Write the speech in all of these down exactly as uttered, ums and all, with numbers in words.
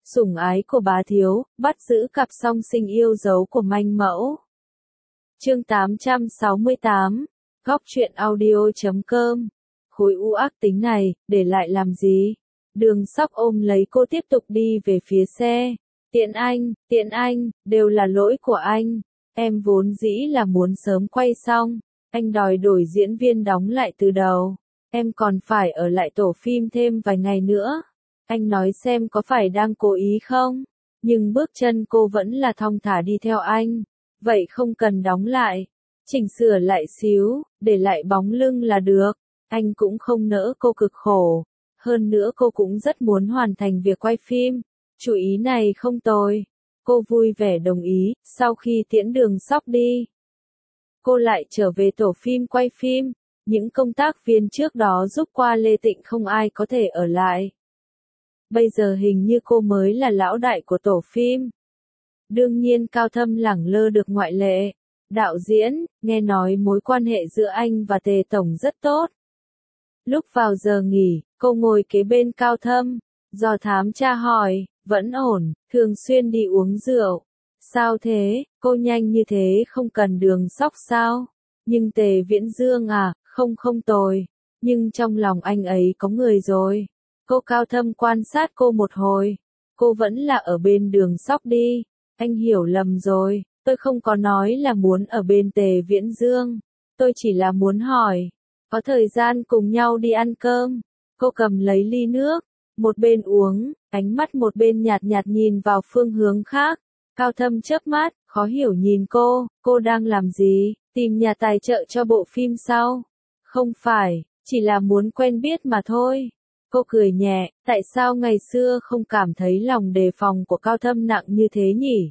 sủng ái của bá thiếu, bắt giữ cặp song sinh yêu dấu của manh mẫu. Chương tám trăm sáu mươi tám, góc truyện audio chấm com. Khối u ác tính này, để lại làm gì? Đường Sóc ôm lấy cô tiếp tục đi về phía xe. Tiện anh, tiện anh, đều là lỗi của anh. Em vốn dĩ là muốn sớm quay xong. Anh đòi đổi diễn viên đóng lại từ đầu. Em còn phải ở lại tổ phim thêm vài ngày nữa. Anh nói xem có phải đang cố ý không? Nhưng bước chân cô vẫn là thong thả đi theo anh. Vậy không cần đóng lại. Chỉnh sửa lại xíu, để lại bóng lưng là được. Anh cũng không nỡ cô cực khổ. Hơn nữa cô cũng rất muốn hoàn thành việc quay phim. Chủ ý này không tồi. Cô vui vẻ đồng ý, sau khi tiễn Đường Sóc đi. Cô lại trở về tổ phim quay phim. Những công tác viên trước đó giúp qua Lê Tịnh không ai có thể ở lại. Bây giờ hình như cô mới là lão đại của tổ phim. Đương nhiên Cao Thâm lẳng lơ được ngoại lệ. Đạo diễn, nghe nói mối quan hệ giữa anh và Tề Tổng rất tốt. Lúc vào giờ nghỉ, cô ngồi kế bên Cao Thâm. Do thám tra hỏi, vẫn ổn, thường xuyên đi uống rượu. Sao thế, cô nhanh như thế không cần Đường Sóc sao? Nhưng Tề Viễn Dương à, không không tồi. Nhưng trong lòng anh ấy có người rồi. Cô Cao Thâm quan sát cô một hồi. Cô vẫn là ở bên Đường Sóc đi. Anh hiểu lầm rồi, tôi không có nói là muốn ở bên Tề Viễn Dương. Tôi chỉ là muốn hỏi, có thời gian cùng nhau đi ăn cơm. Cô cầm lấy ly nước, một bên uống, ánh mắt một bên nhạt nhạt nhìn vào phương hướng khác. Cao Thâm chớp mắt, khó hiểu nhìn cô, cô đang làm gì, tìm nhà tài trợ cho bộ phim sao? Không phải, chỉ là muốn quen biết mà thôi. Cô cười nhẹ, tại sao ngày xưa không cảm thấy lòng đề phòng của Cao Thâm nặng như thế nhỉ?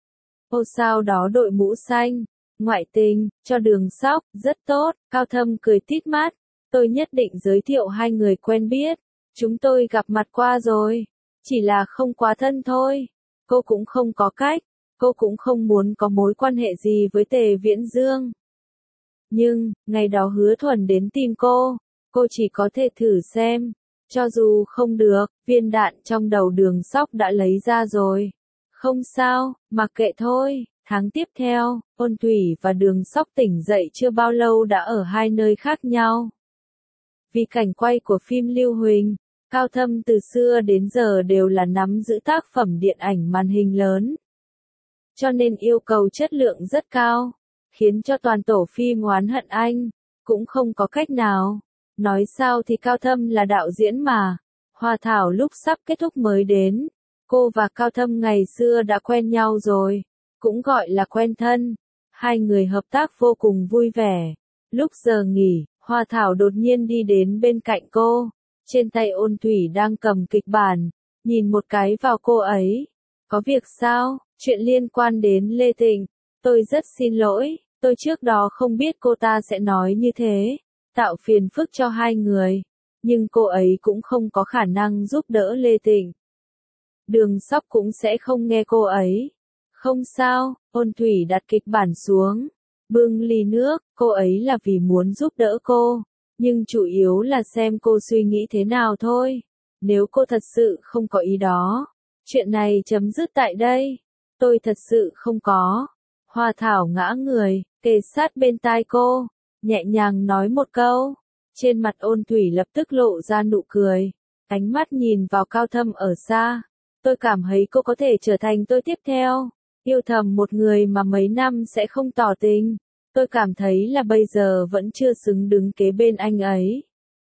Ô sau đó đội mũ xanh, ngoại tình, cho Đường Sóc, rất tốt, Cao Thâm cười tít mắt. Tôi nhất định giới thiệu hai người quen biết. Chúng tôi gặp mặt qua rồi, chỉ là không quá thân thôi. Cô cũng không có cách, cô cũng không muốn có mối quan hệ gì với Tề Viễn Dương. Nhưng, ngày đó Hứa Thuần đến tìm cô, cô chỉ có thể thử xem. Cho dù không được, viên đạn trong đầu Đường Sóc đã lấy ra rồi. Không sao, mặc kệ thôi. Tháng tiếp theo, Ôn Thủy và Đường Sóc tỉnh dậy chưa bao lâu đã ở hai nơi khác nhau. Vì cảnh quay của phim Lưu Huỳnh, Cao Thâm từ xưa đến giờ đều là nắm giữ tác phẩm điện ảnh màn hình lớn. Cho nên yêu cầu chất lượng rất cao, khiến cho toàn tổ phim oán hận anh, cũng không có cách nào. Nói sao thì Cao Thâm là đạo diễn mà. Hoa Thảo lúc sắp kết thúc mới đến. Cô và Cao Thâm ngày xưa đã quen nhau rồi. Cũng gọi là quen thân. Hai người hợp tác vô cùng vui vẻ. Lúc giờ nghỉ, Hoa Thảo đột nhiên đi đến bên cạnh cô. Trên tay Ôn Thủy đang cầm kịch bản. Nhìn một cái vào cô ấy. Có việc sao? Chuyện liên quan đến Lê Tịnh. Tôi rất xin lỗi. Tôi trước đó không biết cô ta sẽ nói như thế. Tạo phiền phức cho hai người. Nhưng cô ấy cũng không có khả năng giúp đỡ Lê Tịnh. Đường Sóc cũng sẽ không nghe cô ấy. Không sao, Ôn Thủy đặt kịch bản xuống. Bưng ly nước, cô ấy là vì muốn giúp đỡ cô. Nhưng chủ yếu là xem cô suy nghĩ thế nào thôi. Nếu cô thật sự không có ý đó. Chuyện này chấm dứt tại đây. Tôi thật sự không có. Hoa Thảo ngã người, kề sát bên tai cô. Nhẹ nhàng nói một câu. Trên mặt Ôn Thủy lập tức lộ ra nụ cười. Ánh mắt nhìn vào Cao Thâm ở xa. Tôi cảm thấy cô có thể trở thành tôi tiếp theo. Yêu thầm một người mà mấy năm sẽ không tỏ tình. Tôi cảm thấy là bây giờ vẫn chưa xứng đứng kế bên anh ấy.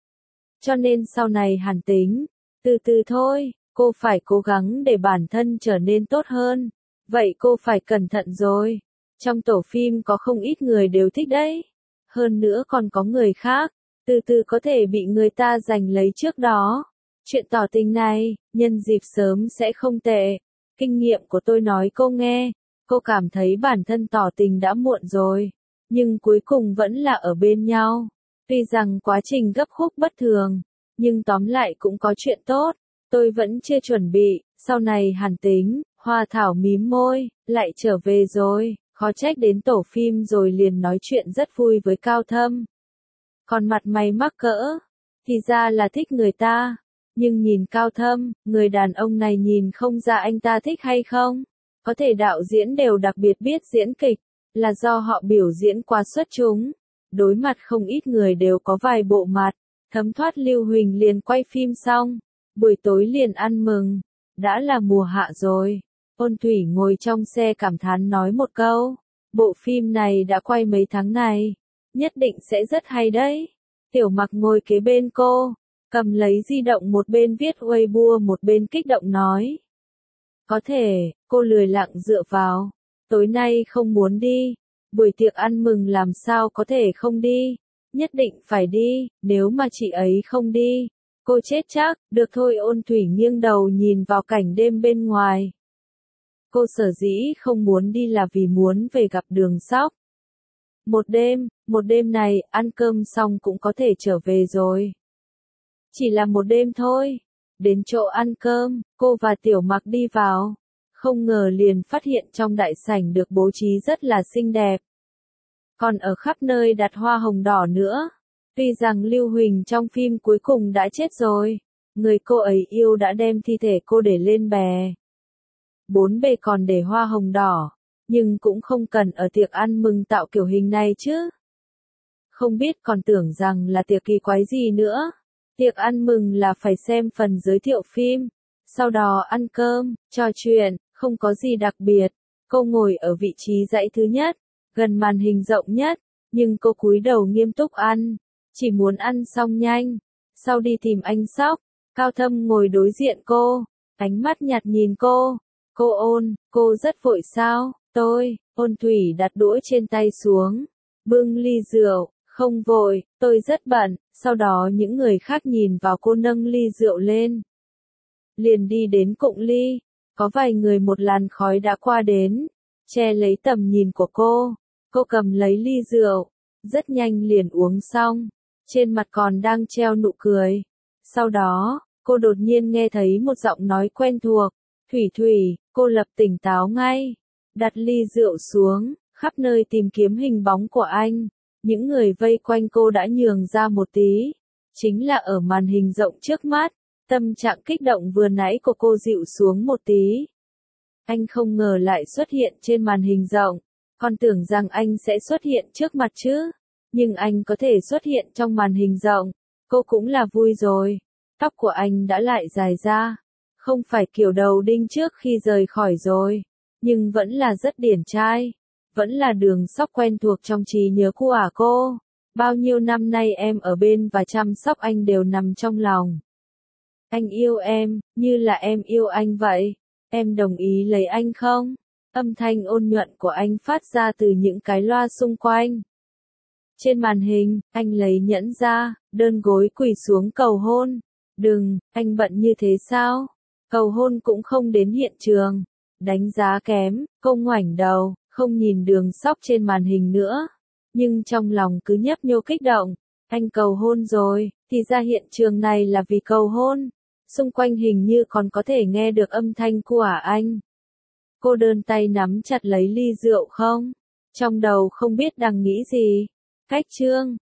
Cho nên sau này hàn tính. Từ từ thôi, cô phải cố gắng để bản thân trở nên tốt hơn. Vậy cô phải cẩn thận rồi. Trong tổ phim có không ít người đều thích đấy. Hơn nữa còn có người khác. Từ từ có thể bị người ta giành lấy trước đó. Chuyện tỏ tình này, nhân dịp sớm sẽ không tệ. Kinh nghiệm của tôi nói cô nghe. Cô cảm thấy bản thân tỏ tình đã muộn rồi. Nhưng cuối cùng vẫn là ở bên nhau. Tuy rằng quá trình gấp khúc bất thường. Nhưng tóm lại cũng có chuyện tốt. Tôi vẫn chưa chuẩn bị. Sau này hàn tính. Hoa Thảo mím môi. Lại trở về rồi. Khó trách đến tổ phim rồi liền nói chuyện rất vui với Cao Thâm. Còn mặt mày mắc cỡ. Thì ra là thích người ta. Nhưng nhìn Cao Thâm, người đàn ông này nhìn không ra anh ta thích hay không. Có thể đạo diễn đều đặc biệt biết diễn kịch, là do họ biểu diễn quá xuất chúng. Đối mặt không ít người đều có vài bộ mặt, thấm thoát Lưu Huỳnh liền quay phim xong. Buổi tối liền ăn mừng, đã là mùa hạ rồi. Ôn Thủy ngồi trong xe cảm thán nói một câu, bộ phim này đã quay mấy tháng này, nhất định sẽ rất hay đấy. Tiểu Mặc ngồi kế bên cô, cầm lấy di động một bên viết Weibo một bên kích động nói. Có thể, cô lười lặng dựa vào, tối nay không muốn đi, buổi tiệc ăn mừng làm sao có thể không đi, nhất định phải đi, nếu mà chị ấy không đi, cô chết chắc, được thôi. Ôn Thủy nghiêng đầu nhìn vào cảnh đêm bên ngoài. Cô sở dĩ không muốn đi là vì muốn về gặp Đường Sóc. Một đêm, một đêm này, ăn cơm xong cũng có thể trở về rồi. Chỉ là một đêm thôi. Đến chỗ ăn cơm, cô và Tiểu Mặc đi vào. Không ngờ liền phát hiện trong đại sảnh được bố trí rất là xinh đẹp. Còn ở khắp nơi đặt hoa hồng đỏ nữa. Tuy rằng Lưu Huỳnh trong phim cuối cùng đã chết rồi, người cô ấy yêu đã đem thi thể cô để lên bè. Bốn bề còn để hoa hồng đỏ, nhưng cũng không cần ở tiệc ăn mừng tạo kiểu hình này chứ. Không biết còn tưởng rằng là tiệc kỳ quái gì nữa. Tiệc ăn mừng là phải xem phần giới thiệu phim, sau đó ăn cơm, trò chuyện, không có gì đặc biệt. Cô ngồi ở vị trí dãy thứ nhất, gần màn hình rộng nhất, nhưng cô cúi đầu nghiêm túc ăn, chỉ muốn ăn xong nhanh, sau đi tìm anh Sóc. Cao Thâm ngồi đối diện cô, ánh mắt nhạt nhìn cô. Cô Ôn, cô rất vội sao? Tôi, Ôn Thủy đặt đũa trên tay xuống, bưng ly rượu, không vội, tôi rất bận. Sau đó những người khác nhìn vào cô nâng ly rượu lên. Liền đi đến cụng ly, có vài người một làn khói đã qua đến, che lấy tầm nhìn của cô. Cô cầm lấy ly rượu, rất nhanh liền uống xong, trên mặt còn đang treo nụ cười. Sau đó, cô đột nhiên nghe thấy một giọng nói quen thuộc. Thủy Thủy, cô lập tỉnh táo ngay, đặt ly rượu xuống, khắp nơi tìm kiếm hình bóng của anh. Những người vây quanh cô đã nhường ra một tí, chính là ở màn hình rộng trước mắt, tâm trạng kích động vừa nãy của cô dịu xuống một tí. Anh không ngờ lại xuất hiện trên màn hình rộng, còn tưởng rằng anh sẽ xuất hiện trước mặt chứ, nhưng anh có thể xuất hiện trong màn hình rộng, cô cũng là vui rồi. Tóc của anh đã lại dài ra, không phải kiểu đầu đinh trước khi rời khỏi rồi, nhưng vẫn là rất điển trai. Vẫn là Đường Sóc quen thuộc trong trí nhớ của cô. Bao nhiêu năm nay em ở bên và chăm sóc anh đều nằm trong lòng. Anh yêu em, như là em yêu anh vậy. Em đồng ý lấy anh không? Âm thanh ôn nhuận của anh phát ra từ những cái loa xung quanh. Trên màn hình, anh lấy nhẫn ra, đơn gối quỳ xuống cầu hôn. Đừng, anh bận như thế sao? Cầu hôn cũng không đến hiện trường. Đánh giá kém, cô ngoảnh đầu, không nhìn Đường Sóc trên màn hình nữa. Nhưng trong lòng cứ nhấp nhô kích động. Anh cầu hôn rồi, thì ra hiện trường này là vì cầu hôn. Xung quanh hình như còn có thể nghe được âm thanh của anh. Cô đơn tay nắm chặt lấy ly rượu không? Trong đầu không biết đang nghĩ gì. Cách chương